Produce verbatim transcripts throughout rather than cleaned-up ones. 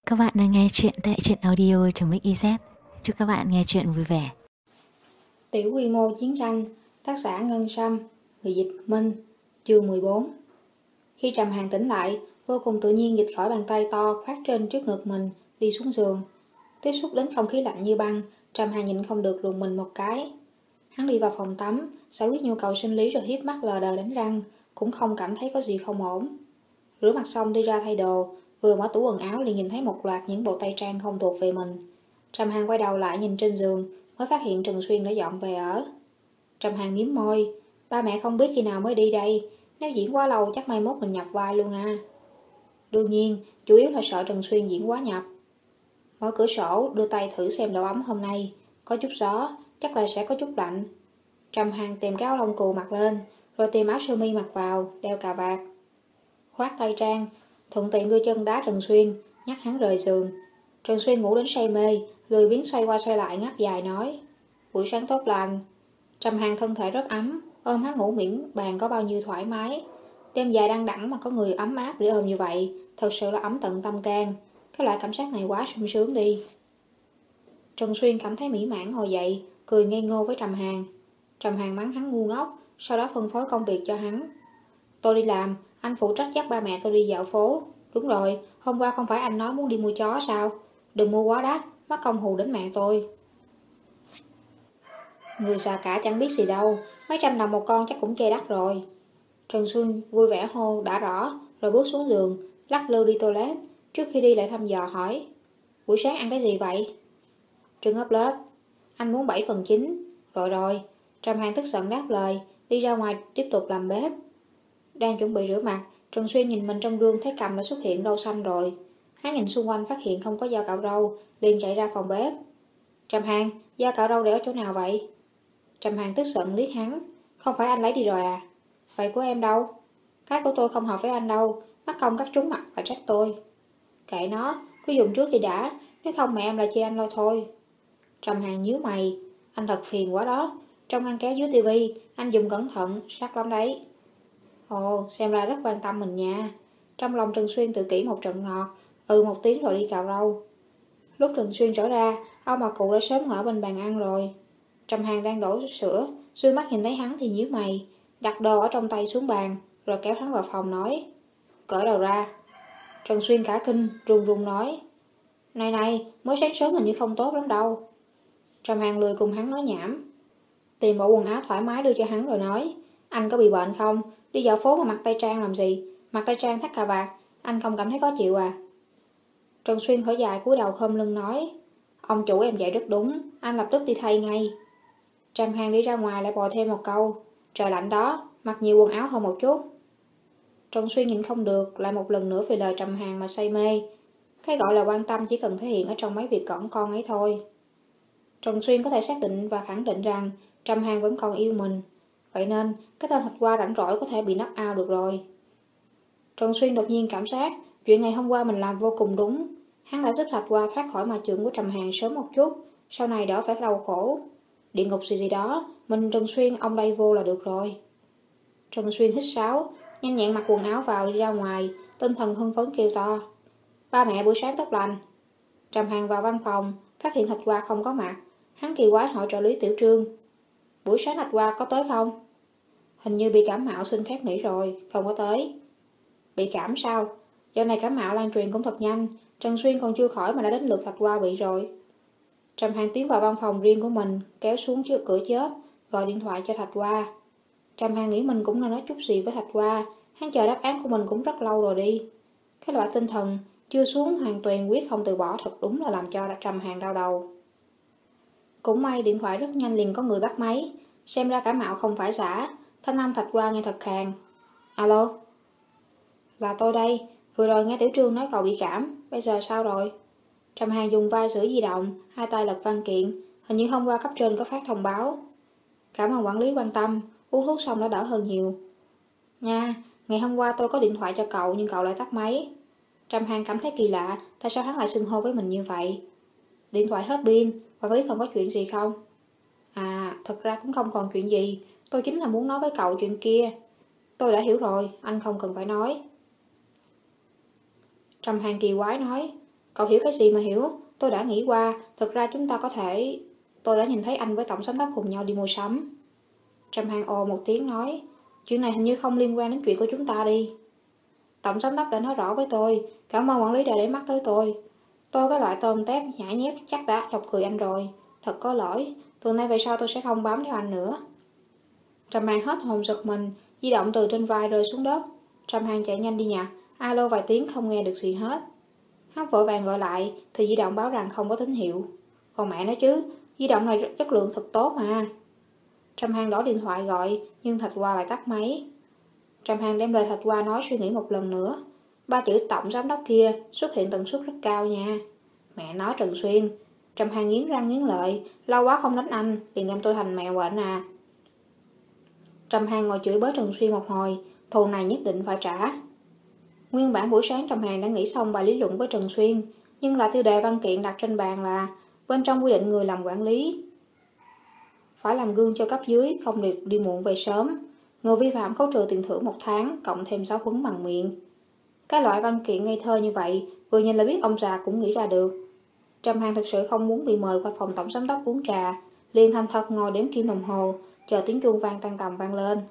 Các bạn đang nghe chuyện tại truyện audio trong Mix i zét. Chúc các bạn nghe chuyện vui vẻ. Tiểu quy mô chiến tranh, tác giả Ngân Sâm, người dịch Minh, chương mười bốn. Khi Trầm Hàn tỉnh lại, vô cùng tự nhiên dịch khỏi bàn tay to khoác trên trước ngực mình, đi xuống giường. Tiếp xúc đến không khí lạnh như băng, Trầm Hàn nhịn không được rùng mình một cái. Hắn đi vào phòng tắm, giải quyết nhu cầu sinh lý rồi híp mắt lờ đờ đánh răng, cũng không cảm thấy có gì không ổn. Rửa mặt xong đi ra thay đồ, vừa mở tủ quần áo liền nhìn thấy một loạt những bộ tây trang không thuộc về mình. Trầm Hàn quay đầu lại nhìn trên giường, mới phát hiện Trần Xuyên đã dọn về ở. Trầm Hàn mím môi, ba mẹ không biết khi nào mới đi đây, nếu diễn quá lâu chắc mai mốt mình nhập vai luôn à. Đương nhiên, chủ yếu là sợ Trần Xuyên diễn quá nhập. Mở cửa sổ, đưa tay thử xem độ ấm hôm nay, có chút gió, chắc là sẽ có chút lạnh. Trầm Hàn tìm cái áo lông cừu mặc lên, rồi tìm áo sơ mi mặc vào, đeo cà vạt. Khoác tay trang, thuận tiện đưa chân đá Trần Xuyên, nhắc hắn rời giường. Trần Xuyên ngủ đến say mê, lười biếng xoay qua xoay lại ngáp dài nói: buổi sáng tốt lành. Trầm Hàn thân thể rất ấm, ôm hắn ngủ miễn bàn có bao nhiêu thoải mái. Đêm dài đăng đẳng mà có người ấm áp để ôm như vậy, thật sự là ấm tận tâm can. Cái loại cảm giác này quá sung sướng đi. Trần Xuyên cảm thấy mỹ mãn ngồi dậy, cười ngây ngô với Trầm Hàn. Trầm Hàn mắng hắn ngu ngốc, sau đó phân phối công việc cho hắn. Tôi đi làm, anh phụ trách dắt ba mẹ tôi đi dạo phố. Đúng rồi, hôm qua không phải anh nói muốn đi mua chó sao? Đừng mua quá đắt, mất công hù đến mẹ tôi. Người già cả chẳng biết gì đâu, mấy trăm đồng một con chắc cũng chê đắt rồi. Trần Xuân vui vẻ hô đã rõ, rồi bước xuống giường, lắc lư đi toilet. Trước khi đi lại thăm dò hỏi: buổi sáng ăn cái gì vậy? Trứng ốp lết. Anh muốn bảy phần chín. Rồi rồi. Trầm Hàn tức giận đáp lời, đi ra ngoài tiếp tục làm bếp. Đang chuẩn bị rửa mặt, Trần Xuyên nhìn mình trong gương thấy cằm đã xuất hiện râu xanh rồi. Hắn nhìn xung quanh phát hiện không có dao cạo râu, liền chạy ra phòng bếp. Trầm Hàn, dao cạo râu để ở chỗ nào vậy? Trầm Hàn tức giận liếc hắn. Không phải anh lấy đi rồi à? Vậy của em đâu? Cái của tôi không hợp với anh đâu, mắc công cắt trúng mặt và trách tôi. Kệ nó, cứ dùng trước đi đã, nếu không mẹ em lại chê anh lo thôi. Trầm Hàn nhíu mày, anh thật phiền quá đó. Trong ngăn kéo dưới tivi, anh dùng cẩn thận, sắc lắm đấy. Ồ, xem ra rất quan tâm mình nha. Trong lòng Trần Xuyên tự kỷ một trận ngọt, ừ một tiếng rồi đi cạo râu. Lúc Trần Xuyên trở ra, ông bà cụ đã sớm ngồi bên bàn ăn rồi. Trầm Hàn đang đổ sữa, xuôi mắt nhìn thấy hắn thì nhíu mày, đặt đồ ở trong tay xuống bàn, rồi kéo hắn vào phòng nói: cởi đầu ra. Trần Xuyên cả kinh, run run nói: này này, mới sáng sớm hình như không tốt lắm đâu. Trầm Hàn lười cùng hắn nói nhảm, tìm bộ quần áo thoải mái đưa cho hắn rồi nói: anh có bị bệnh không? Đi dạo phố mà mặc tay trang làm gì? Mặc tay trang thắt cà vạt, anh không cảm thấy khó chịu à? Trần Xuyên thở dài cúi đầu khom lưng nói: ông chủ em dạy rất đúng, anh lập tức đi thay ngay. Trầm Hàn đi ra ngoài lại bò thêm một câu: trời lạnh đó, mặc nhiều quần áo hơn một chút. Trần Xuyên nhìn không được, lại một lần nữa về lời Trầm Hàn mà say mê. Cái gọi là quan tâm chỉ cần thể hiện ở trong mấy việc cỏn con ấy thôi. Trần Xuyên có thể xác định và khẳng định rằng Trầm Hàn vẫn còn yêu mình. Vậy nên, cái tên Thạch Hoa rảnh rỗi có thể bị knock out được rồi. Trần Xuyên đột nhiên cảm giác chuyện ngày hôm qua mình làm vô cùng đúng. Hắn đã giúp Thạch Hoa thoát khỏi ma chưởng của Trầm Hàn sớm một chút, sau này đỡ phải đau khổ. Địa ngục gì gì đó, mình Trần Xuyên ông đây vô là được rồi. Trần Xuyên hít sáo, nhanh nhẹn mặc quần áo vào đi ra ngoài, tinh thần hưng phấn kêu to: ba mẹ buổi sáng tốt lành. Trầm Hàn vào văn phòng, phát hiện Thạch Hoa không có mặt. Hắn kỳ quái hỏi trợ lý Tiểu Trương: buổi sáng Thạch Hoa có tới không? Hình như bị cảm mạo xin phép nghỉ rồi, không có tới. Bị cảm sao? Dạo này cảm mạo lan truyền cũng thật nhanh, Trần Xuyên còn chưa khỏi mà đã đến lượt Thạch Hoa bị rồi. Trầm Hàn tiến vào văn phòng riêng của mình, kéo xuống trước cửa chớp, gọi điện thoại cho Thạch Hoa. Trầm Hàn nghĩ mình cũng nên nói chút gì với Thạch Hoa, hắn chờ đáp án của mình cũng rất lâu rồi đi. Cái loại tinh thần chưa xuống hoàn toàn quyết không từ bỏ thật đúng là làm cho Trầm Hàn đau đầu. Cũng may điện thoại rất nhanh liền có người bắt máy, xem ra cảm mạo không phải giả, thanh âm Thạch Hoa nghe thật khàn. Alo? Là tôi đây, vừa rồi nghe Tiểu Trương nói cậu bị cảm, bây giờ sao rồi? Trầm Hàn dùng vai sửa di động, hai tay lật văn kiện, hình như hôm qua cấp trên có phát thông báo. Cảm ơn quản lý quan tâm, uống thuốc xong đã đỡ hơn nhiều. Nha, ngày hôm qua tôi có điện thoại cho cậu nhưng cậu lại tắt máy. Trầm Hàn cảm thấy kỳ lạ, tại sao hắn lại xưng hô với mình như vậy? Điện thoại hết pin, quản lý còn có chuyện gì không? À, thật ra cũng không còn chuyện gì, tôi chính là muốn nói với cậu chuyện kia. Tôi đã hiểu rồi, anh không cần phải nói. Trầm Hàn kỳ quái nói: Cậu hiểu cái gì mà hiểu, tôi đã nghĩ qua, thực ra chúng ta có thể... Tôi đã nhìn thấy anh với tổng giám đốc cùng nhau đi mua sắm. Trầm Hàn ồ một tiếng nói, chuyện này hình như không liên quan đến chuyện của chúng ta đi. Tổng giám đốc đã nói rõ với tôi, cảm ơn quản lý đã để mắt tới tôi. Tôi cái loại tôm tép nhãi nhép chắc đã chọc cười anh rồi. Thật có lỗi, từ nay về sau tôi sẽ không bám theo anh nữa. Trầm Hàn hết hồn giật mình, di động từ trên vai rơi xuống đất. Trầm Hàn chạy nhanh đi nhà, alo vài tiếng không nghe được gì hết. Hắn vội vàng gọi lại thì di động báo rằng không có tín hiệu. Còn mẹ nói chứ, di động này chất lượng thật tốt mà. Trầm Hàn đổ điện thoại gọi, nhưng Thạch Hoa lại tắt máy. Trầm Hàn đem lời Thạch Hoa nói suy nghĩ một lần nữa. Ba chữ tổng giám đốc kia xuất hiện tần suất rất cao nha. Mẹ nói Trần Xuyên. Trầm Hàn nghiến răng nghiến lợi, lâu quá không đánh anh, liền đem tôi thành mèo bệnh à. Trầm Hàn ngồi chửi bới Trần Xuyên một hồi, thù này nhất định phải trả. Nguyên bản buổi sáng Trầm Hàn đã nghĩ xong bài lý luận với Trần Xuyên, nhưng là tiêu đề văn kiện đặt trên bàn là bên trong quy định người làm quản lý phải làm gương cho cấp dưới, không được đi muộn về sớm. Người vi phạm khấu trừ tiền thưởng một tháng, cộng thêm sáu huấn bằng miệng. Cái loại văn kiện ngây thơ như vậy, vừa nhìn là biết ông già cũng nghĩ ra được. Trầm Hàn thực sự không muốn bị mời qua phòng tổng giám đốc uống trà, liền thành thật ngồi đếm kim đồng hồ, chờ tiếng chuông vang tan tầm vang lên.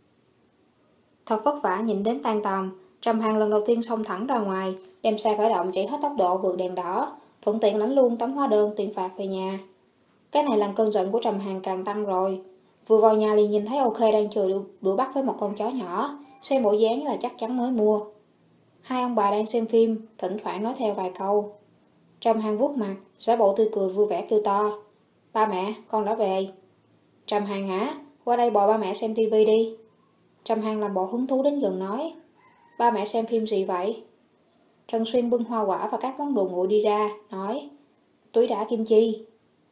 Thật vất vả nhịn đến tan tầm, Trầm Hàn lần đầu tiên xông thẳng ra ngoài, đem xe khởi động chạy hết tốc độ vượt đèn đỏ, thuận tiện lãnh luôn tấm hóa đơn tiền phạt về nhà. Cái này làm cơn giận của Trầm Hàn càng tăng rồi. Vừa vào nhà liền nhìn thấy OK đang chờ đuổi bắt với một con chó nhỏ, xem bộ dáng là chắc chắn mới mua. Hai ông bà đang xem phim, thỉnh thoảng nói theo vài câu. Trầm Hàn vuốt mặt, giả bộ tươi cười vui vẻ kêu to, ba mẹ, con đã về. Trầm Hàn hả? Qua đây bồi ba mẹ xem tivi đi. Trầm Hàn làm bộ hứng thú đến gần nói, ba mẹ xem phim gì vậy? Trần Xuyên bưng hoa quả và các món đồ nguội đi ra, nói, túi đã kim chi.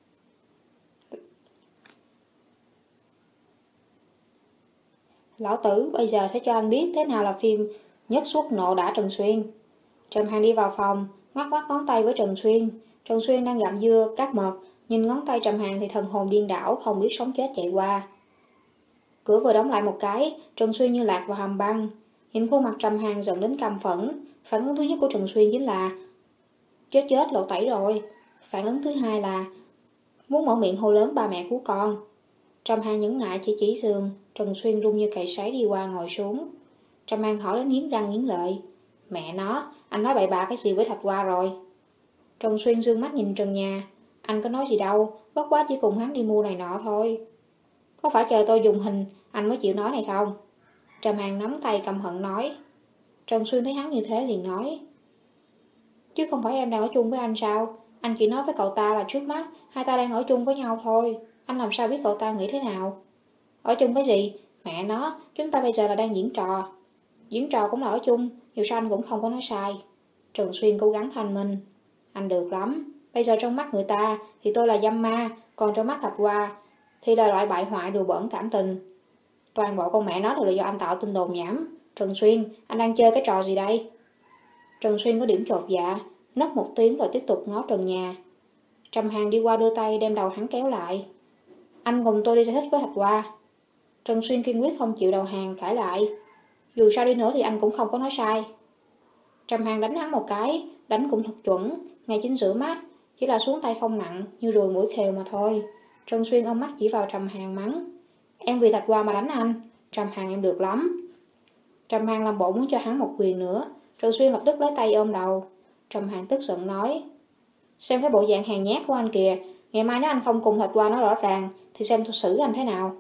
Lão tử bây giờ sẽ cho anh biết thế nào là phim Nhất Xuất Nộ Đả Trần Xuyên. Trầm Hàn đi vào phòng, ngoắc ngoắc ngón tay với Trần Xuyên. Trần Xuyên đang gặm dưa, cắt mật, nhìn ngón tay Trầm Hàn thì thần hồn điên đảo, không biết sống chết chạy qua. Cửa vừa đóng lại một cái, Trần Xuyên như lạc vào hầm băng. Nhìn khuôn mặt Trầm Hàn giận đến căm phẫn. Phản ứng thứ nhất của Trần Xuyên chính là chết chết lộ tẩy rồi. Phản ứng thứ hai là muốn mở miệng hô lớn ba mẹ của con. Trầm Hàn nhẫn nại chỉ chỉ giường. Trần Xuyên run như cày sấy đi qua ngồi xuống. Trầm Hàn hỏi đến nghiến răng nghiến lợi, mẹ nó, anh nói bậy bạ cái gì với Thạch Hoa rồi? Trần Xuyên dương mắt nhìn trần nhà, anh có nói gì đâu, bất quá chỉ cùng hắn đi mua này nọ thôi. Có phải chờ tôi dùng hình anh mới chịu nói này không? Trầm Hàn nắm tay căm hận nói. Trần Xuyên thấy hắn như thế liền nói, chứ không phải em đang ở chung với anh sao? Anh chỉ nói với cậu ta là trước mắt hai ta đang ở chung với nhau thôi, anh làm sao biết cậu ta nghĩ thế nào? Ở chung cái gì? Mẹ nó, chúng ta bây giờ là đang diễn trò. Diễn trò cũng là ở chung, dù sao anh cũng không có nói sai. Trần Xuyên cố gắng thanh minh. Anh được lắm. Bây giờ trong mắt người ta thì tôi là dâm ma, còn trong mắt Thạch Hoa thì là loại bại hoại đùa bỡn cảm tình. Toàn bộ con mẹ nó đều là do anh tạo tin đồn nhảm. Trần Xuyên, anh đang chơi cái trò gì đây? Trần Xuyên có điểm chột dạ, nấc một tiếng rồi tiếp tục ngó trần nhà. Trầm Hàn đi qua đưa tay đem đầu hắn kéo lại. Anh cùng tôi đi giải thích với Thạch Hoa. Trần Xuyên kiên quyết không chịu đầu hàng, cãi lại. Dù sao đi nữa thì anh cũng không có nói sai. Trầm Hàn đánh hắn một cái, đánh cũng thật chuẩn, ngay chính giữa mắt, chỉ là xuống tay không nặng, như ruồi mũi khều mà thôi. Trần Xuyên ôm mắt chỉ vào Trầm Hàn mắng. Em vì Thạch Hoa mà đánh anh, Trầm Hàn em được lắm. Trầm Hàn làm bộ muốn cho hắn một quyền nữa, Trần Xuyên lập tức lấy tay ôm đầu. Trầm Hàn tức giận nói, xem cái bộ dạng hèn nhát của anh kìa, ngày mai nếu anh không cùng Thạch Hoa nói rõ ràng, thì xem tôi xử anh thế nào.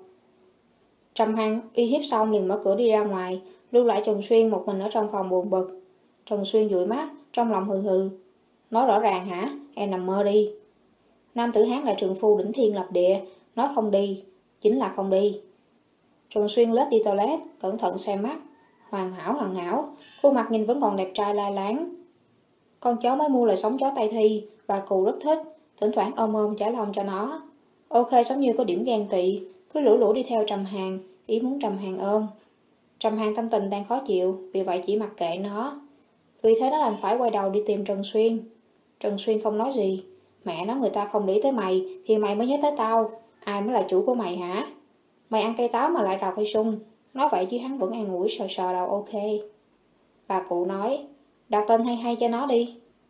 Trầm Hàn uy hiếp xong liền mở cửa đi ra ngoài, lưu lại Trần Xuyên một mình ở trong phòng buồn bực. Trần Xuyên dụi mắt, trong lòng hừ hừ. Nói rõ ràng hả? Em nằm mơ đi. Nam tử Hán là trượng phu đỉnh thiên lập địa, nói không đi, chính là không đi. Trần Xuyên lết đi toilet, cẩn thận xem mắt. Hoàn hảo hoàn hảo, khuôn mặt nhìn vẫn còn đẹp trai lai láng. Con chó mới mua là sống chó Tây Thi, bà cụ rất thích, thỉnh thoảng ôm ôm trả lòng cho nó. OK sống như có điểm ghen tị, cứ lũ lũ đi theo Trầm Hàn, ý muốn Trầm Hàn ôm. Trầm Hàn tâm tình đang khó chịu, vì vậy chỉ mặc kệ nó. Vì thế nó đành phải quay đầu đi tìm Trần Xuyên. Trần Xuyên không nói gì. Mẹ nó, người ta không để tới mày thì mày mới nhớ tới tao. Ai mới là chủ của mày hả? Mày ăn cây táo mà lại rào cây sung. Nói vậy chứ hắn vẫn an ủi sờ sờ đầu OK. Bà cụ nói, đặt tên hay hay cho nó đi.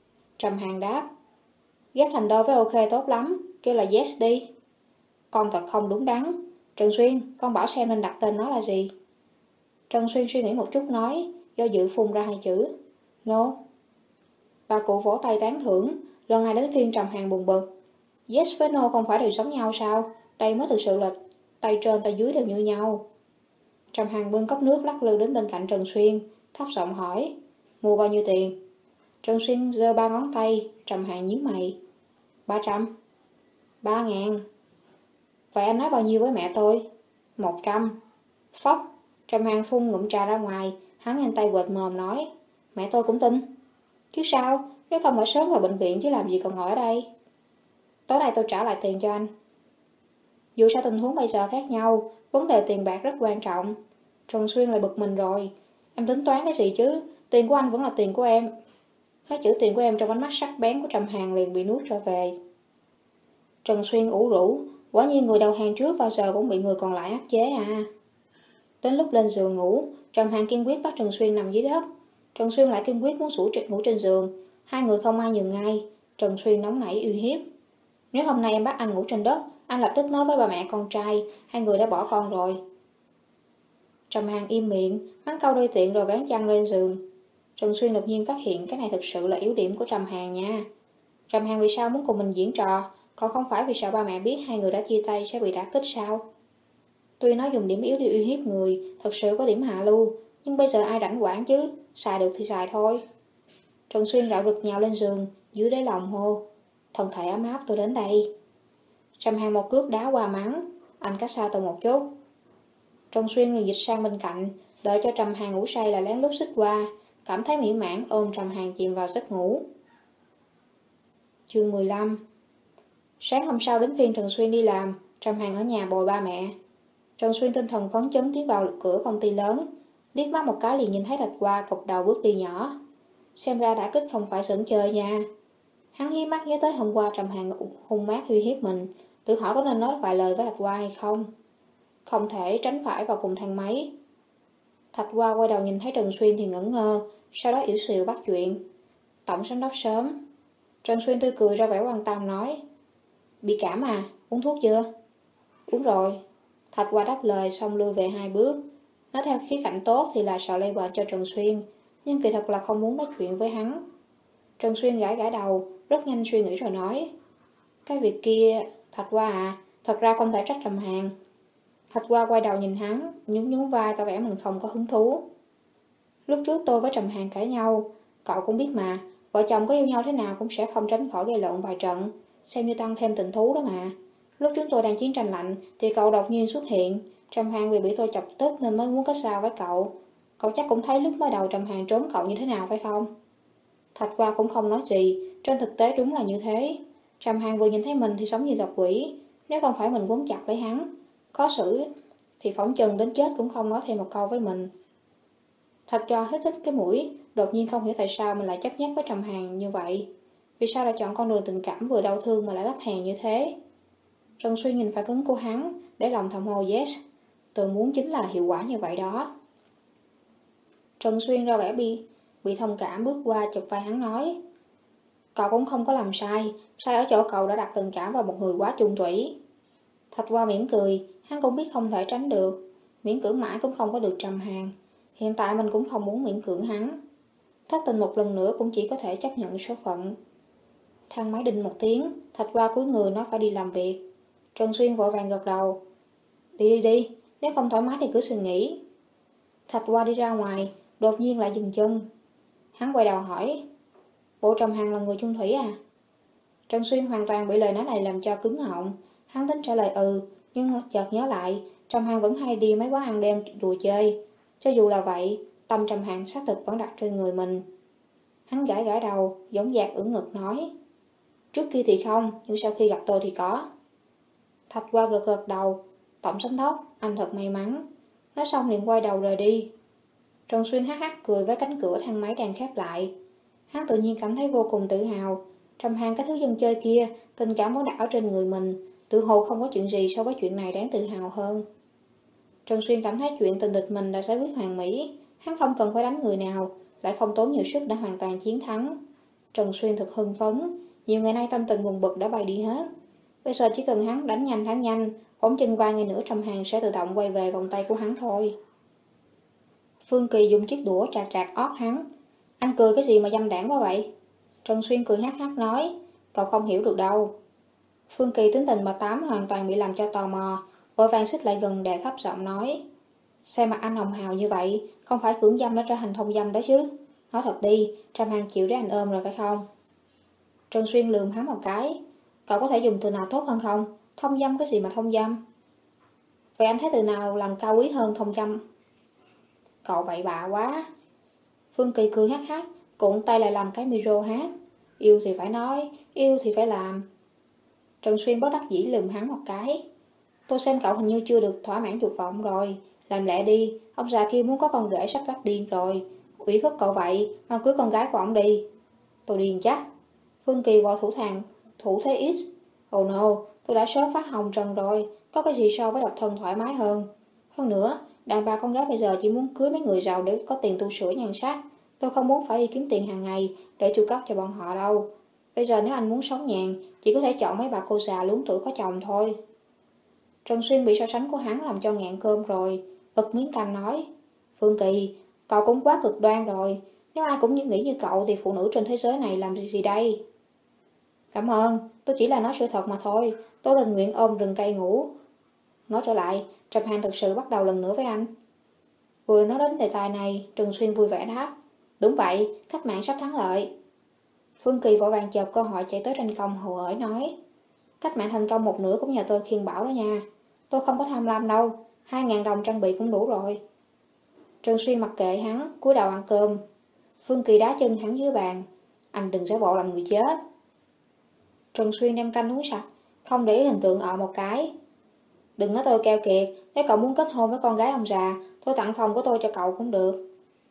Trầm Hàn đáp. Ghép thành đôi với ok tốt lắm, kêu là yes đi. Con thật không đúng đắn. Trần Xuyên, con bảo xem nên đặt tên nó là gì? Trần Xuyên suy nghĩ một chút nói, do dự phun ra hai chữ. No. Bà cụ vỗ tay tán thưởng, lần này đến phiên Trầm Hàn buồn bực. Yes với no không phải đều giống nhau sao? Đây mới thực sự là tay trên tay dưới đều như nhau. Trầm Hàn bưng cốc nước lắc lư đến bên cạnh Trần Xuyên, thấp giọng hỏi. Mua bao nhiêu tiền? Trần Xuyên giơ ba ngón tay, Trầm Hàn nhíu mày. Ba trăm. Ba ngàn. Vậy anh nói bao nhiêu với mẹ tôi? Một trăm. Phốc. Trầm Hàn phun ngụm trà ra ngoài, hắn nhanh tay quệt mồm nói. Mẹ tôi cũng tin. Chứ sao, nếu không đã sớm vào bệnh viện chứ làm gì còn ngồi ở đây. Tối nay tôi trả lại tiền cho anh. Dù sao tình huống bây giờ khác nhau, vấn đề tiền bạc rất quan trọng. Trần Xuyên lại bực mình rồi. Em tính toán cái gì chứ, tiền của anh vẫn là tiền của em. Mấy chữ tiền của em trong ánh mắt sắc bén của Trầm Hàn liền bị nuốt trở về. Trần Xuyên ủ rũ, quả nhiên người đầu hàng trước bao giờ cũng bị người còn lại áp chế à. Đến lúc lên giường ngủ, Trầm Hàn kiên quyết bắt Trần Xuyên nằm dưới đất. Trần Xuyên lại kiên quyết muốn ngủ, ngủ trên giường. Hai người không ai nhường ai. Trần Xuyên nóng nảy uy hiếp. Nếu hôm nay em bắt anh ngủ trên đất, anh lập tức nói với bà mẹ con trai, hai người đã bỏ con rồi. Trầm Hàn im miệng, hắn câu đôi tiện rồi vén chăn lên giường. Trần Xuyên đột nhiên phát hiện cái này thực sự là yếu điểm của Trầm Hàn nha. Trầm Hàn vì sao muốn cùng mình diễn trò, còn không phải vì sợ ba mẹ biết hai người đã chia tay sẽ bị đả kích sao? Tuy nó dùng điểm yếu để uy hiếp người, thật sự có điểm hạ lưu, nhưng bây giờ ai rảnh quản chứ, xài được thì xài thôi. Trần Xuyên rạo rực nhào lên giường, dưới đáy lòng hô. Thân thể ấm áp tôi đến đây. Trầm Hàn một cước đá qua mắng, anh cách xa tôi một chút. Trần Xuyên liền dịch sang bên cạnh, đợi cho Trầm Hàn ngủ say là lén lút xích qua, cảm thấy mỹ mãn ôm Trầm Hàn chìm vào giấc ngủ. Chương mười lăm. Sáng hôm sau đến phiên Trần Xuyên đi làm, Trầm Hàn ở nhà bồi ba mẹ. Trần Xuyên tinh thần phấn chấn tiến vào cửa công ty lớn, liếc mắt một cái liền nhìn thấy Thạch Hoa cục đầu bước đi nhỏ. Xem ra đã kích không phải sững chơi nha. Hắn hiếp mắt nhớ tới hôm qua Trầm Hàn hung mát uy hiếp mình, tự hỏi có nên nói vài lời với Thạch Hoa hay không. Không thể tránh phải vào cùng thang máy. Thạch Hoa quay đầu nhìn thấy Trần Xuyên thì ngẩn ngơ, sau đó yểu xìu bắt chuyện. Tổng giám đốc sớm. Trần Xuyên tươi cười ra vẻ quan tâm nói. Bị cảm à, uống thuốc chưa? Uống rồi. Thạch Hoa đáp lời xong lui về hai bước. Nói theo khía cạnh tốt thì là sợ lây bệnh cho Trần Xuyên, nhưng kỳ thật là không muốn nói chuyện với hắn. Trần Xuyên gãi gãi đầu, rất nhanh suy nghĩ rồi nói. Cái việc kia, Thạch Hoa à, thật ra không thể trách Trầm Hàn. Thạch Hoa quay đầu nhìn hắn, nhún nhún vai tỏ vẻ mình không có hứng thú. Lúc trước tôi với Trầm Hàn cãi nhau, cậu cũng biết mà, vợ chồng có yêu nhau thế nào cũng sẽ không tránh khỏi gây lộn vài trận, xem như tăng thêm tình thú đó mà. Lúc chúng tôi đang chiến tranh lạnh thì cậu đột nhiên xuất hiện, Trầm Hàn vì bị tôi chọc tức nên mới muốn có sao với cậu. Cậu chắc cũng thấy lúc mới đầu Trầm Hàn trốn cậu như thế nào phải không? Thạch Hoa cũng không nói gì, trên thực tế đúng là như thế. Trầm Hàn vừa nhìn thấy mình thì sống như gặp quỷ, nếu không phải mình quấn chặt lấy hắn, khó xử thì phỏng chừng đến chết cũng không nói thêm một câu với mình. Thạch Hoa hít hít cái mũi, đột nhiên không hiểu tại sao mình lại chấp nhất với Trầm Hàn như vậy. Vì sao lại chọn con đường tình cảm vừa đau thương mà lại thấp hèn như thế? Trần Xuyên nhìn phản ứng của hắn, để lòng thầm hô yes. Tôi muốn chính là hiệu quả như vậy đó. Trần Xuyên ra vẻ bi, bị thông cảm bước qua chụp vai hắn nói. Cậu cũng không có làm sai, sai ở chỗ cậu đã đặt tình cảm vào một người quá chung thủy. Thạch Hoa mỉm cười, hắn cũng biết không thể tránh được. Miễn cưỡng mãi cũng không có được Trầm Hàn. Hiện tại mình cũng không muốn miễn cưỡng hắn. Thất tình một lần nữa cũng chỉ có thể chấp nhận số phận. Thang máy đinh một tiếng, Thạch Hoa cúi người nói phải đi làm việc. Trần Xuyên vội vàng gật đầu. Đi đi đi, nếu không thoải mái thì cứ suy nghĩ. Thạch Hoa đi ra ngoài, đột nhiên lại dừng chân. Hắn quay đầu hỏi. Bộ Trầm Hàn là người chung thủy à? Trần Xuyên hoàn toàn bị lời nói này làm cho cứng họng. Hắn tính trả lời ừ, nhưng chợt nhớ lại, Trầm Hàn vẫn hay đi mấy quán ăn đêm đùa chơi. Cho dù là vậy, tâm Trầm Hàn xác thực vẫn đặt trên người mình. Hắn gãi gãi đầu, giống dạc ưỡn ngực nói. Trước kia thì không, nhưng sau khi gặp tôi thì có. Thạch Hoa gật gật đầu. Tổng giám đốc, anh thật may mắn. Nói xong liền quay đầu rời đi. Trần Xuyên hắc hắc cười với cánh cửa thang máy đang khép lại. Hắn tự nhiên cảm thấy vô cùng tự hào. Trầm Hàn cái thứ dân chơi kia, tình cảm vẫn đặt ở trên người mình, tự hồ không có chuyện gì so với chuyện này đáng tự hào hơn. Trần Xuyên cảm thấy chuyện tình địch mình đã giải quyết hoàn mỹ. Hắn không cần phải đánh người nào, lại không tốn nhiều sức đã hoàn toàn chiến thắng. Trần Xuyên thật hưng phấn, nhiều ngày nay tâm tình buồn bực đã bay đi hết. Bây giờ chỉ cần hắn đánh nhanh thắng nhanh, khoảng chừng vài ngày nữa Trầm Hàn sẽ tự động quay về vòng tay của hắn thôi. Phương Kỳ dùng chiếc đũa trạc trạc ót hắn. Anh cười cái gì mà dâm đảng quá vậy? Trần Xuyên cười hắc hắc nói, cậu không hiểu được đâu. Phương Kỳ tính tình bà Tám hoàn toàn bị làm cho tò mò, vội vàng xích lại gần đè thấp giọng nói, xem mặt anh hồng hào như vậy, không phải cưỡng dâm đã trở thành thông dâm đó chứ. Nói thật đi, Trầm Hàn chịu để anh ôm rồi phải không? Trần Xuyên lườm hắn một cái, cậu có thể dùng từ nào tốt hơn không? Thông dâm cái gì mà thông dâm? Vậy anh thấy từ nào làm cao quý hơn thông dâm? Cậu bậy bạ quá. Phương Kỳ cười hắc hắc, cuộn tay lại làm cái micro hát. Yêu thì phải nói, yêu thì phải làm. Trần Xuyên bất đắc dĩ lườm hắn một cái. Tôi xem cậu hình như chưa được thỏa mãn dục vọng rồi. Làm lẹ đi, ông già kia muốn có con rể sắp phát điên rồi. Ủy khuất cậu vậy, mà cưới con gái của ông đi. Tôi điên chắc. Phương Kỳ gọi thủ thằng, thủ thế X. Oh no, tôi đã sớm phát hồng trần rồi. Có cái gì so với độc thân thoải mái hơn. Hơn nữa, đàn bà con gái bây giờ chỉ muốn cưới mấy người giàu để có tiền tu sửa nhan sắc. Tôi không muốn phải đi kiếm tiền hàng ngày để chu cấp cho bọn họ đâu. Bây giờ nếu anh muốn sống nhàn, chỉ có thể chọn mấy bà cô già lớn tuổi có chồng thôi. Trần Xuyên bị so sánh của hắn làm cho ngạn cơm rồi, ực miếng canh nói, Phương Kỳ, cậu cũng quá cực đoan rồi. Nếu ai cũng như nghĩ như cậu thì phụ nữ trên thế giới này làm gì, gì đây? Cảm ơn, tôi chỉ là nói sự thật mà thôi. Tôi tình nguyện ôm rừng cây ngủ. Nói trở lại, Trầm Hàn thực sự bắt đầu lần nữa với anh. Vừa nói đến đề tài này, Trần Xuyên vui vẻ đáp, đúng vậy, cách mạng sắp thắng lợi. Phương Kỳ vội vàng chợp cơ hội chạy tới tranh công hầu hởi nói, cách mạng thành công một nửa cũng nhờ tôi khiêng bảo đó nha. Tôi không có tham lam đâu, hai ngàn đồng trang bị cũng đủ rồi. Trần Xuyên mặc kệ hắn, cúi đầu ăn cơm. Phương Kỳ đá chân hắn dưới bàn, anh đừng giả bộ làm người chết. Trần Xuyên đem canh uống sạch, không để ý hình tượng ở một cái. Đừng nói tôi keo kiệt, nếu cậu muốn kết hôn với con gái ông già, tôi tặng phòng của tôi cho cậu cũng được.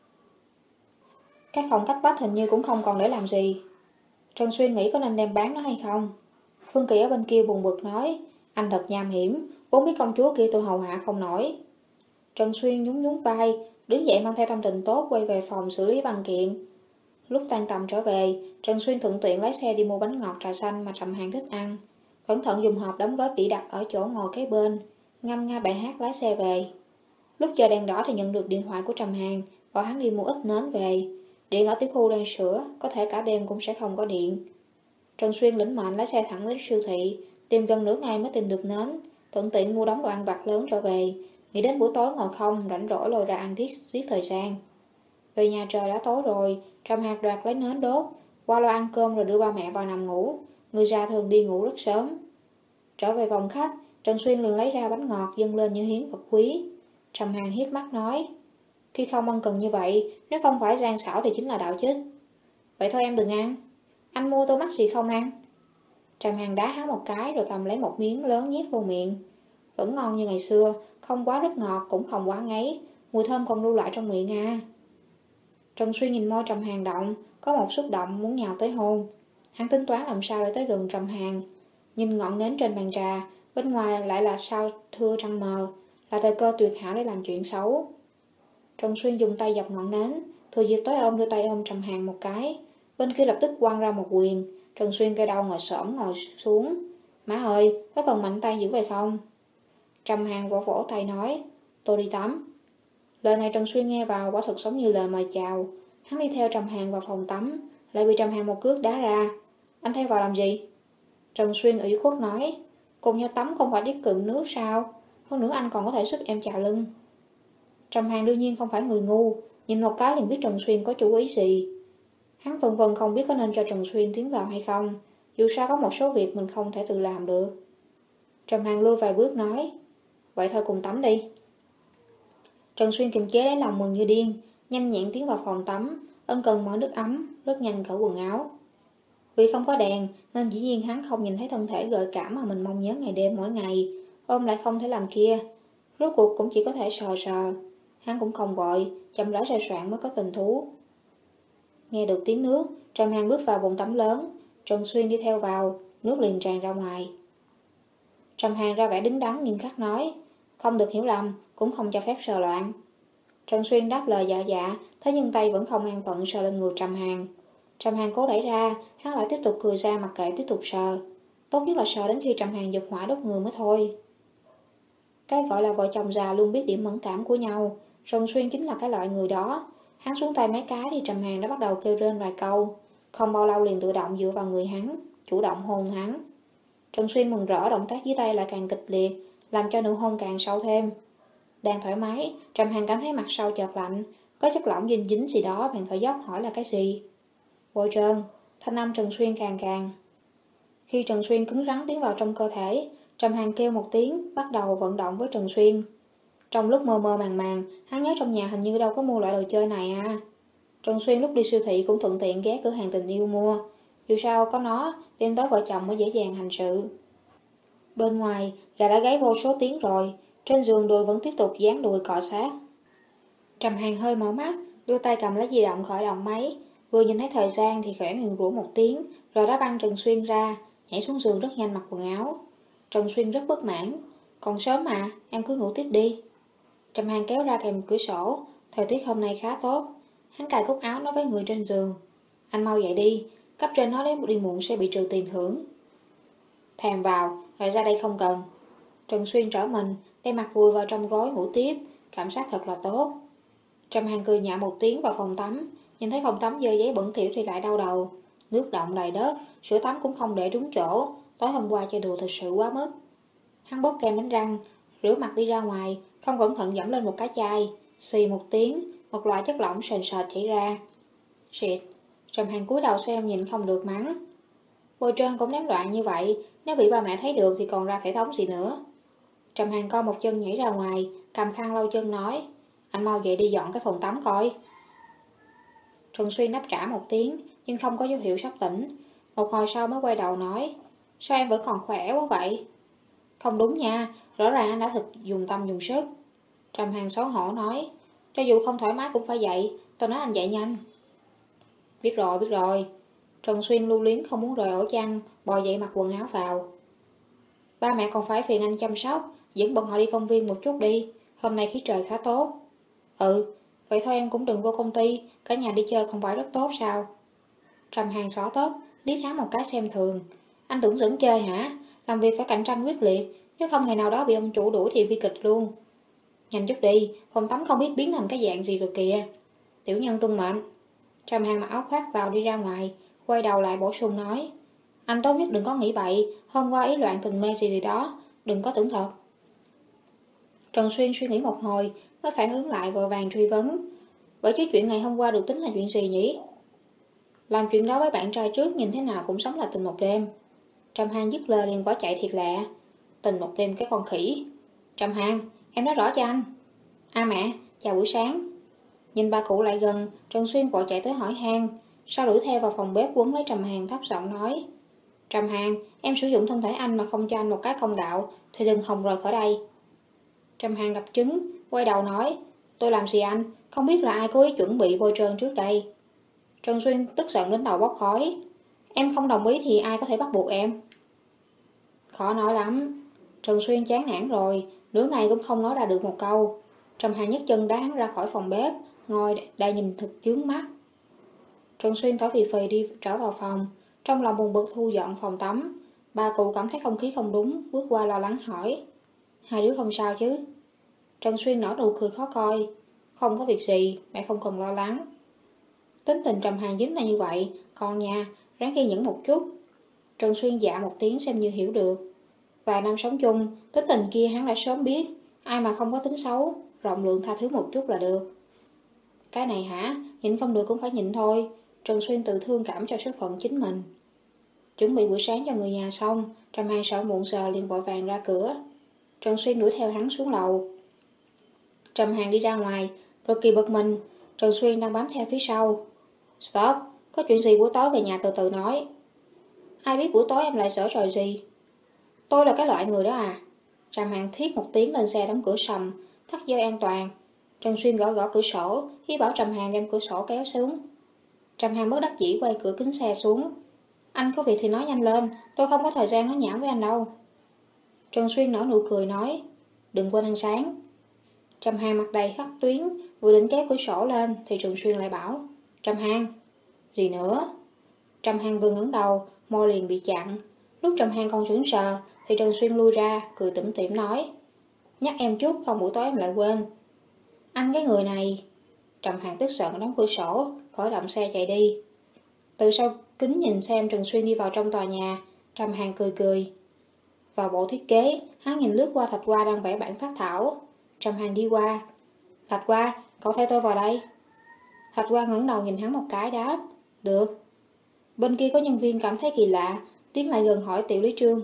Cái phòng cách vách hình như cũng không còn để làm gì. Trần Xuyên nghĩ có nên đem bán nó hay không? Phương Kỳ ở bên kia buồn bực nói, anh thật nham hiểm, vốn biết công chúa kia tôi hầu hạ không nổi. Trần Xuyên nhún nhún vai, đứng dậy mang theo tâm tình tốt quay về phòng xử lý văn kiện. Lúc tan tầm trở về, Trần Xuyên thuận tiện lái xe đi mua bánh ngọt trà xanh mà Trầm Hàn thích ăn. Cẩn thận dùng hộp đóng gói kỹ đặt ở chỗ ngồi kế bên, ngâm nga bài hát lái xe về. Lúc chờ đèn đỏ thì nhận được điện thoại của Trầm Hàn, bảo hắn đi mua ít nến về. Điện ở tiểu khu đang sửa, có thể cả đêm cũng sẽ không có điện. Trần Xuyên lĩnh mệnh lái xe thẳng đến siêu thị, tìm gần nửa ngày mới tìm được nến, thuận tiện mua đống đồ ăn vặt lớn trở về. Nghĩ đến buổi tối ngồi không, rảnh rỗi lôi ra ăn tiết giết thời gian. Về nhà trời đã tối rồi, Trầm Hàn đoạt lấy nến đốt, qua lo ăn cơm rồi đưa ba mẹ vào nằm ngủ. Người già thường đi ngủ rất sớm. Trở về phòng khách, Trần Xuyên liền lấy ra bánh ngọt dâng lên như hiến vật quý. Trầm Hàn hiếp mắt nói, khi không ân cần như vậy, nếu không phải gian xảo thì chính là đạo chích. Vậy thôi em đừng ăn. Anh mua tôi mắc gì không ăn? Trầm Hàn đá hắn một cái rồi cầm lấy một miếng lớn nhét vô miệng. Vẫn ngon như ngày xưa, không quá rất ngọt cũng không quá ngấy, mùi thơm còn lưu lại trong miệng à. Trần Xuyên nhìn môi Trầm Hàn động, có một xúc động muốn nhào tới hôn. Hắn tính toán làm sao để tới gần Trầm Hàn. Nhìn ngọn nến trên bàn trà, bên ngoài lại là sao thưa trăng mờ, là thời cơ tuyệt hảo để làm chuyện xấu. Trần Xuyên dùng tay dập ngọn nến, thừa dịp tối ôm đưa tay ôm Trầm Hàn một cái. Bên kia lập tức quăng ra một quyền. Trần Xuyên cây đau ngồi xổm ngồi xuống. Má ơi, có cần mạnh tay giữ về không? Trầm Hàn vỗ vỗ tay nói, tôi đi tắm. Lời này Trần Xuyên nghe vào quả thực giống như lời mời chào. Hắn đi theo Trầm Hàn vào phòng tắm, lại bị Trầm Hàn một cước đá ra. Anh theo vào làm gì? Trần Xuyên ủy khuất nói, cùng nhau tắm không phải tiết kiệm nước sao? Hơn nữa anh còn có thể giúp em chà lưng. Trầm Hàn đương nhiên không phải người ngu, nhìn một cái liền biết Trần Xuyên có chủ ý gì. Hắn vân vân không biết có nên cho Trần Xuyên tiến vào hay không, dù sao có một số việc mình không thể tự làm được. Trầm Hàn lui vài bước nói, vậy thôi cùng tắm đi. Trần Xuyên kiềm chế lấy lòng mừng như điên, nhanh nhẹn tiến vào phòng tắm, ân cần mở nước ấm, rất nhanh cởi quần áo. Vì không có đèn nên dĩ nhiên hắn không nhìn thấy thân thể gợi cảm mà mình mong nhớ ngày đêm mỗi ngày, ôm lại không thể làm kia. Rốt cuộc cũng chỉ có thể sờ sờ. Hắn cũng không vội, chậm rãi sờ soạn mới có tình thú. Nghe được tiếng nước, Trầm Hàn bước vào bồn tắm lớn, Trần Xuyên đi theo vào, nước liền tràn ra ngoài. Trầm Hàn ra vẻ đứng đắn nghiêm khắc nói, không được hiểu lầm, cũng không cho phép sờ loạn. Trần Xuyên đáp lời dạ dạ, thế nhưng tay vẫn không an phận sờ lên người Trầm Hàn. Trầm Hàn cố đẩy ra, hắn lại tiếp tục cười ra mặc kệ tiếp tục sờ. Tốt nhất là sờ đến khi Trầm Hàn dục hỏa đốt người mới thôi. Cái gọi là vợ chồng già luôn biết điểm mẫn cảm của nhau. Trần Xuyên chính là cái loại người đó. Hắn xuống tay mấy cái thì Trầm Hàn đã bắt đầu kêu rên vài câu. Không bao lâu liền tự động dựa vào người hắn, chủ động hôn hắn. Trần Xuyên mừng rỡ, động tác dưới tay lại càng kịch liệt, làm cho nụ hôn càng sâu thêm. Đang thoải mái, Trầm Hàn cảm thấy mặt sau chợt lạnh, có chất lỏng dính dính gì đó, bèn thở dốc hỏi là cái gì. Bôi trơn, thanh âm Trần Xuyên càng càng. Khi Trần Xuyên cứng rắn tiến vào trong cơ thể, Trầm Hàn kêu một tiếng, bắt đầu vận động với Trần Xuyên. Trong lúc mơ mơ màng màng, hắn nhớ trong nhà hình như đâu có mua loại đồ chơi này à. Trần Xuyên lúc đi siêu thị cũng thuận tiện ghé cửa hàng tình yêu mua. Dù sao có nó, đêm tối vợ chồng mới dễ dàng hành sự. Bên ngoài, gà đã gáy vô số tiếng rồi, trên giường đùi vẫn tiếp tục dán đùi cọ sát. Trầm Hàn hơi mở mắt, đưa tay cầm lấy di động khởi động máy, vừa nhìn thấy thời gian thì khẽ ngừng rủa một tiếng, rồi đã băng Trần Xuyên ra, nhảy xuống giường rất nhanh mặc quần áo. Trần Xuyên rất bất mãn, còn sớm mà, em cứ ngủ tiếp đi. Trầm Hàn kéo ra kèm cửa sổ, thời tiết hôm nay khá tốt. Hắn cài cúc áo nói với người trên giường, anh mau dậy đi, cấp trên nói đến đi muộn sẽ bị trừ tiền thưởng. Thèm vào, rồi ra đây không cần. Trần Xuyên trở mình, đem mặt vùi vào trong gối ngủ tiếp, cảm giác thật là tốt. Trầm Hàn cười nhạo một tiếng vào phòng tắm, nhìn thấy phòng tắm dơ giấy bẩn thỉu thì lại đau đầu. Nước động đầy đất, sữa tắm cũng không để đúng chỗ, tối hôm qua chơi đùa thật sự quá mức. Hắn bóp kem đánh răng, rửa mặt đi ra ngoài, không cẩn thận dẫm lên một cái chai, xì một tiếng, một loại chất lỏng sền sệt chảy ra. Shit, Trầm Hàn cúi đầu xem nhìn không được mắng. Bôi trơn cũng ném loạn như vậy, nếu bị ba mẹ thấy được thì còn ra thể thống gì nữa. Trầm Hàn co một chân nhảy ra ngoài, cầm khăn lau chân nói, anh mau dậy đi dọn cái phòng tắm coi. Trần Xuyên đáp trả một tiếng, nhưng không có dấu hiệu sắp tỉnh. Một hồi sau mới quay đầu nói, sao em vẫn còn khỏe quá vậy? Không đúng nha, rõ ràng anh đã thực dùng tâm dùng sức. Trầm Hàn xấu hổ nói, cho dù không thoải mái cũng phải dậy, tôi nói anh dậy nhanh. Biết rồi, biết rồi. Trần Xuyên lưu luyến không muốn rời ổ chăn, bò dậy mặc quần áo vào. Ba mẹ còn phải phiền anh chăm sóc, dẫn bọn họ đi công viên một chút đi, hôm nay khí trời khá tốt. Ừ, vậy thôi em cũng đừng vô công ty, cả nhà đi chơi không phải rất tốt sao? Trầm Hàn xỏ tóc, liếc hắn một cái xem thường. Anh tưởng dẫn chơi hả? Làm việc phải cạnh tranh quyết liệt, nếu không ngày nào đó bị ông chủ đuổi thì bi kịch luôn. Nhanh chút đi, phòng tắm không biết biến thành cái dạng gì rồi kìa. Tiểu nhân tuân mệnh. Trầm Hàn mặc áo khoác vào đi ra ngoài, quay đầu lại bổ sung nói, anh tốt nhất đừng có nghĩ bậy, hôm qua ý loạn tình mê gì gì đó, đừng có tưởng thật. Trần Xuyên suy nghĩ một hồi, mới phản ứng lại vội vàng truy vấn, vậy chứ chuyện ngày hôm qua được tính là chuyện gì nhỉ? Làm chuyện đó với bạn trai trước nhìn thế nào cũng sống là tình một đêm. Trầm Hàn dứt lời liền bỏ chạy thiệt lẹ. Tình một đêm cái con khỉ. Trầm Hàn, em nói rõ cho anh. À mẹ, chào buổi sáng. Nhìn ba cụ lại gần, Trần Xuyên vội chạy tới hỏi han, sau đuổi theo vào phòng bếp quấn lấy Trầm Hàn thấp giọng nói, Trầm Hàn, em sử dụng thân thể anh mà không cho anh một cái công đạo thì đừng hòng rời khỏi đây. Trầm Hàn đập trứng, quay đầu nói, tôi làm gì anh, không biết là ai cố ý chuẩn bị bôi trơn trước đây. Trần Xuyên tức giận đến đầu bốc khói, em không đồng ý thì ai có thể bắt buộc em? Khó nói lắm. Trần Xuyên chán nản rồi, nửa ngày cũng không nói ra được một câu. Trầm Hàn nhấc chân đá hắn ra khỏi phòng bếp, ngồi đang nhìn thật chướng mắt. Trần Xuyên thở phì phì đi trở vào phòng, trong lòng buồn bực thu dọn phòng tắm. Bà cụ cảm thấy không khí không đúng, bước qua lo lắng hỏi, hai đứa không sao chứ? Trần Xuyên nở nụ cười khó coi, không có việc gì, mẹ không cần lo lắng. Tính tình Trầm Hàn dính là như vậy, con nha, ráng kiên nhẫn một chút. Trần Xuyên dạ một tiếng xem như hiểu được. Vài năm sống chung, tính tình kia hắn đã sớm biết, ai mà không có tính xấu, rộng lượng tha thứ một chút là được. Cái này hả, nhịn không được cũng phải nhịn thôi. Trần Xuyên tự thương cảm cho số phận chính mình. Chuẩn bị buổi sáng cho người nhà xong, Trầm Hàn sợ muộn giờ liền vội vàng ra cửa. Trần Xuyên đuổi theo hắn xuống lầu. Trầm Hàn đi ra ngoài, cực kỳ bực mình. Trần Xuyên đang bám theo phía sau. Stop, có chuyện gì buổi tối về nhà từ từ nói. Ai biết buổi tối em lại giở trò gì? Tôi là cái loại người đó à? Trầm Hàn thiết một tiếng lên xe đóng cửa sầm, thắt dây an toàn. Trần Xuyên gõ gõ cửa sổ, ý bảo Trầm Hàn đem cửa sổ kéo xuống. Trầm Hàn bất đắc dĩ quay cửa kính xe xuống. Anh có việc thì nói nhanh lên, tôi không có thời gian nói nhảm với anh đâu. Trần Xuyên nở nụ cười nói, đừng quên ăn sáng. Trầm Hàn mặt đầy hắt tuyến, vừa định kéo cửa sổ lên thì Trần Xuyên lại bảo, Trầm Hàn, gì nữa? Trầm Hàn vừa ngẩng đầu, môi liền bị chặn. Lúc Trầm Hàn còn sững sờ thì Trần Xuyên lui ra, cười tủm tỉm nói: nhắc em chút, không buổi tối em lại quên. Anh cái người này. Trầm Hàn tức giận đóng cửa sổ, khởi động xe chạy đi. Từ sau kính nhìn xem Trần Xuyên đi vào trong tòa nhà, Trầm Hàn cười cười. Vào bộ thiết kế, hắn nhìn lướt qua Thạch Hoa đang vẽ bản phác thảo. Trầm Hàn đi qua. Thạch Hoa, cậu theo tôi vào đây. Thạch Hoa ngẩng đầu nhìn hắn một cái đáp: được. Bên kia có nhân viên cảm thấy kỳ lạ, tiến lại gần hỏi Tiểu Lý Trương: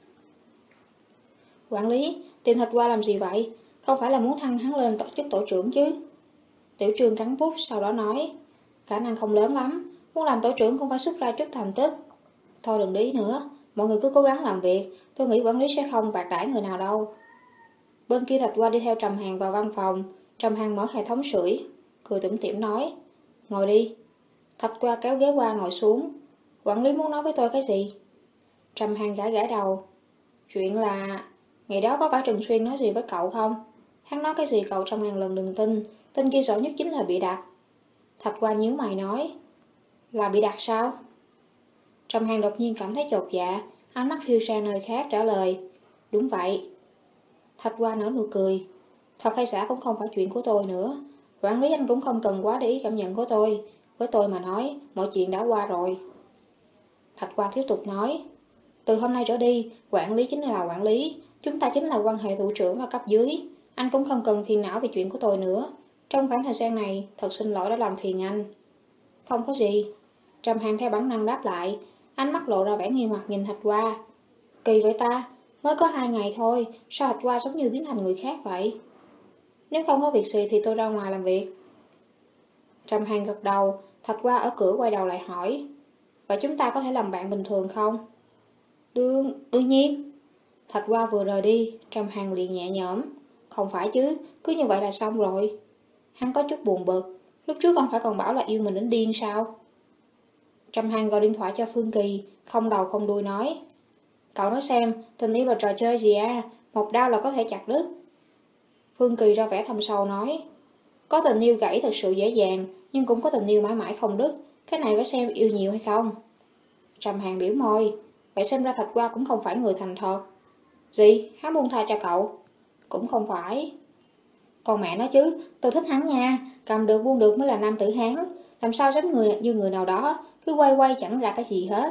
quản lý, tìm Thạch Hoa làm gì vậy? Không phải là muốn thăng hắn lên tổ chức tổ trưởng chứ? Tiểu Trương cắn bút, sau đó nói: khả năng không lớn lắm, muốn làm tổ trưởng cũng phải xuất ra chút thành tích. Thôi đừng lý nữa, mọi người cứ cố gắng làm việc, tôi nghĩ quản lý sẽ không bạc đãi người nào đâu. Bên kia Thạch Hoa đi theo Trầm Hàn vào văn phòng. Trầm Hàn mở hệ thống sưởi, cười tủm tỉm nói: ngồi đi. Thạch Hoa kéo ghế qua ngồi xuống. Quản lý muốn nói với tôi cái gì? Trầm Hàn gãi gãi đầu. Chuyện là ngày đó có phải Trần Xuyên nói gì với cậu không? Hắn nói cái gì cậu trăm ngàn lần đừng tin, tin kia giỏi nhất chính là bị đặt. Thạch Hoa nhíu mày nói: là bị đặt sao? Trầm Hàn đột nhiên cảm thấy chột dạ, ánh mắt phiêu sang nơi khác trả lời: đúng vậy. Thạch Hoa nở nụ cười. Thật hay giả cũng không phải chuyện của tôi nữa. Quản lý anh cũng không cần quá để ý cảm nhận của tôi. Với tôi mà nói, mọi chuyện đã qua rồi. Thạch Hoa tiếp tục nói: từ hôm nay trở đi, quản lý chính là quản lý. Chúng ta chính là quan hệ thủ trưởng và cấp dưới. Anh cũng không cần phiền não về chuyện của tôi nữa. Trong khoảng thời gian này, thật xin lỗi đã làm phiền anh. Không có gì. Trầm Hàn theo bản năng đáp lại. Ánh mắt lộ ra vẻ nghi hoặc nhìn Thạch Hoa. Kỳ vậy ta, mới có hai ngày thôi, sao Thạch Hoa giống như biến thành người khác vậy? Nếu không có việc gì thì tôi ra ngoài làm việc. Trầm Hàn gật đầu. Thạch Hoa ở cửa quay đầu lại hỏi: vậy chúng ta có thể làm bạn bình thường không? Đương, đương nhiên. Thạch Hoa vừa rời đi, Trầm Hàn liền nhẹ nhõm: không phải chứ, cứ như vậy là xong rồi. Hắn có chút buồn bực, lúc trước không phải còn bảo là yêu mình đến điên sao? Trầm Hàn gọi điện thoại cho Phương Kỳ, không đầu không đuôi nói: cậu nói xem, tình yêu là trò chơi gì à? Một đao là có thể chặt đứt. Phương Kỳ ra vẻ thâm sâu nói: có tình yêu gãy thật sự dễ dàng, nhưng cũng có tình yêu mãi mãi không đứt. Cái này phải xem yêu nhiều hay không. Trầm Hàn biểu môi: vậy xem ra Thạch Hoa cũng không phải người thành thật. Gì? Hắn buông tha cho cậu? Cũng không phải. Còn mẹ nói chứ, tôi thích hắn nha. Cầm được buông được mới là nam tử Hán. Làm sao giống người như người nào đó, cứ quay quay chẳng ra cái gì hết.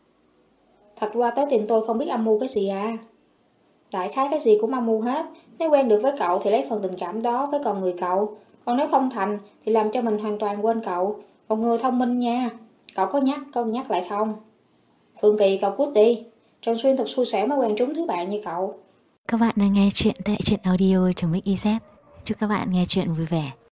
Thạch Hoa tới tìm tôi không biết âm mưu cái gì à? Đại khái cái gì cũng âm mưu hết. Nếu quen được với cậu thì lấy phần tình cảm đó với con người cậu. Còn nếu không thành thì làm cho mình hoàn toàn quên cậu. Một người thông minh nha. Cậu có nhắc, cân nhắc lại không? Phương Kỳ, cậu cút đi. Trần Xuyên thật xui xẻo mới quen trúng thứ bạn như cậu. Các bạn đang nghe chuyện tại truyện audio chấm ích i zét. Chúc các bạn nghe chuyện vui vẻ.